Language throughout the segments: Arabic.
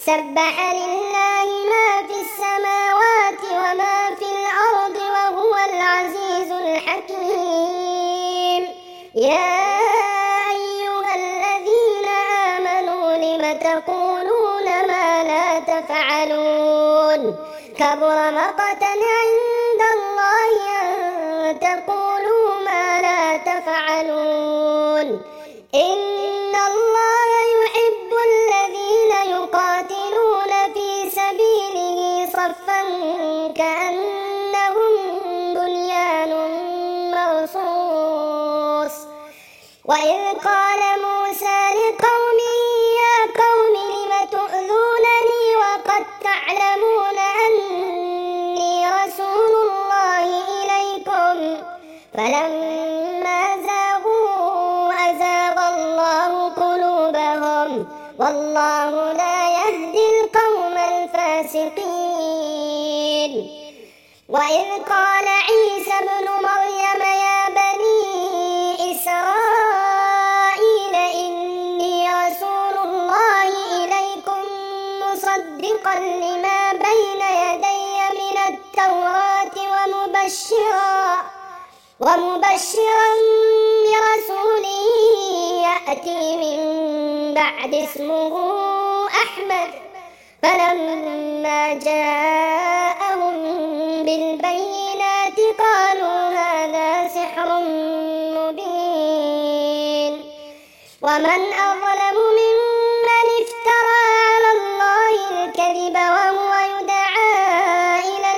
سبح لله ما في السماوات وما في الأرض وهو العزيز الحكيم. يا أيها الذين آمنوا لم تقولون ما لا تفعلون كبر مقتا عند الله أن تقولوا ما لا تفعلون إن الله يحب الذين يقاتلون في سبيله صفا كأنهم بنيان مرصوص. وإذ قال موسى لقومه يا قوم لم تؤذونني وقد تعلمون أني رسول الله إليكم فلما زاغوا أزاغ الله قلوبهم والله لا يهدي القوم الفاسقين. وإذ قال عيسى ابن مريم يا بني إسرائيل إني رسول الله إليكم مصدقا لما بين يدي من التوراة ومبشرا برسول يأتي من بعد اسمه أحمد. فلما جاءهم بالبينات قالوا هذا سحر مبين. ومن أظلم ممن افترى على الله الكذب وهو يدعى إلى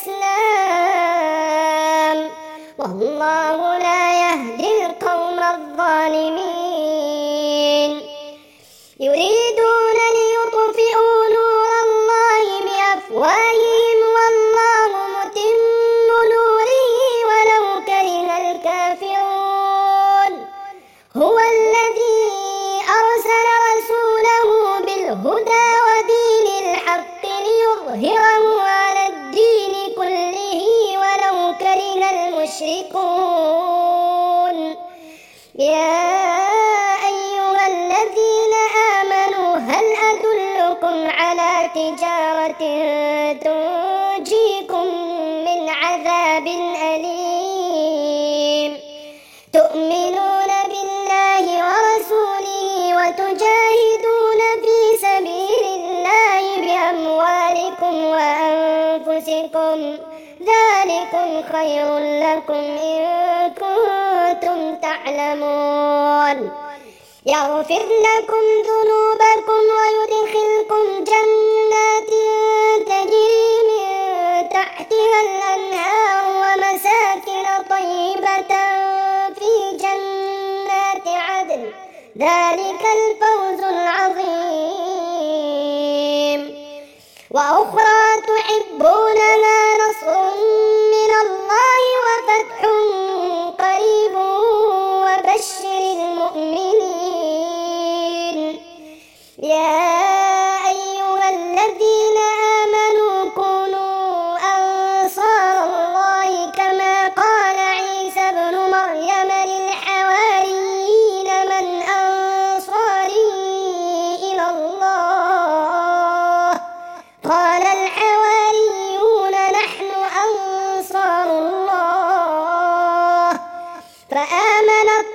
الإسلام والله لا يهدي القوم الظالمين. يريدون ليطفئوا نور الله بأفواههم والله متم نوره ولو كره الكافرون. هو الذي أرسل رسوله بالهدى ودين الحق ليظهره على الدين كله ولو كره المشركون. يا أيها الذين آمنوا هل أدلكم على تجارة تنجيكم من عذاب أليم تؤمنون بالله ورسوله وتجاهدون في سبيل الله بأموالكم وأنفسكم ذلكم خير لكم إن كنتم تعلمون. يغفر لكم ذنوبكم ويدخلكم جنات تجري من تحتها الأنهار ومساكن طيبة في جنات عدن ذلك الفوز العظيم. وأخرى تحبونها نصر من الله وفتح قريب وبشر المؤمنين. يا أيها الذين آمنوا كونوا أنصار الله كما قال عيسى ابن مريم للحواريين من أنصاري إلى الله قال الحواريون نحن أنصار الله. فآمنت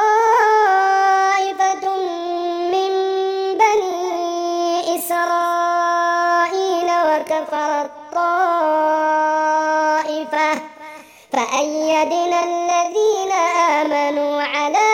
طائفة من بني إسرائيل وكفرت طائفة فأيدنا الذين آمنوا على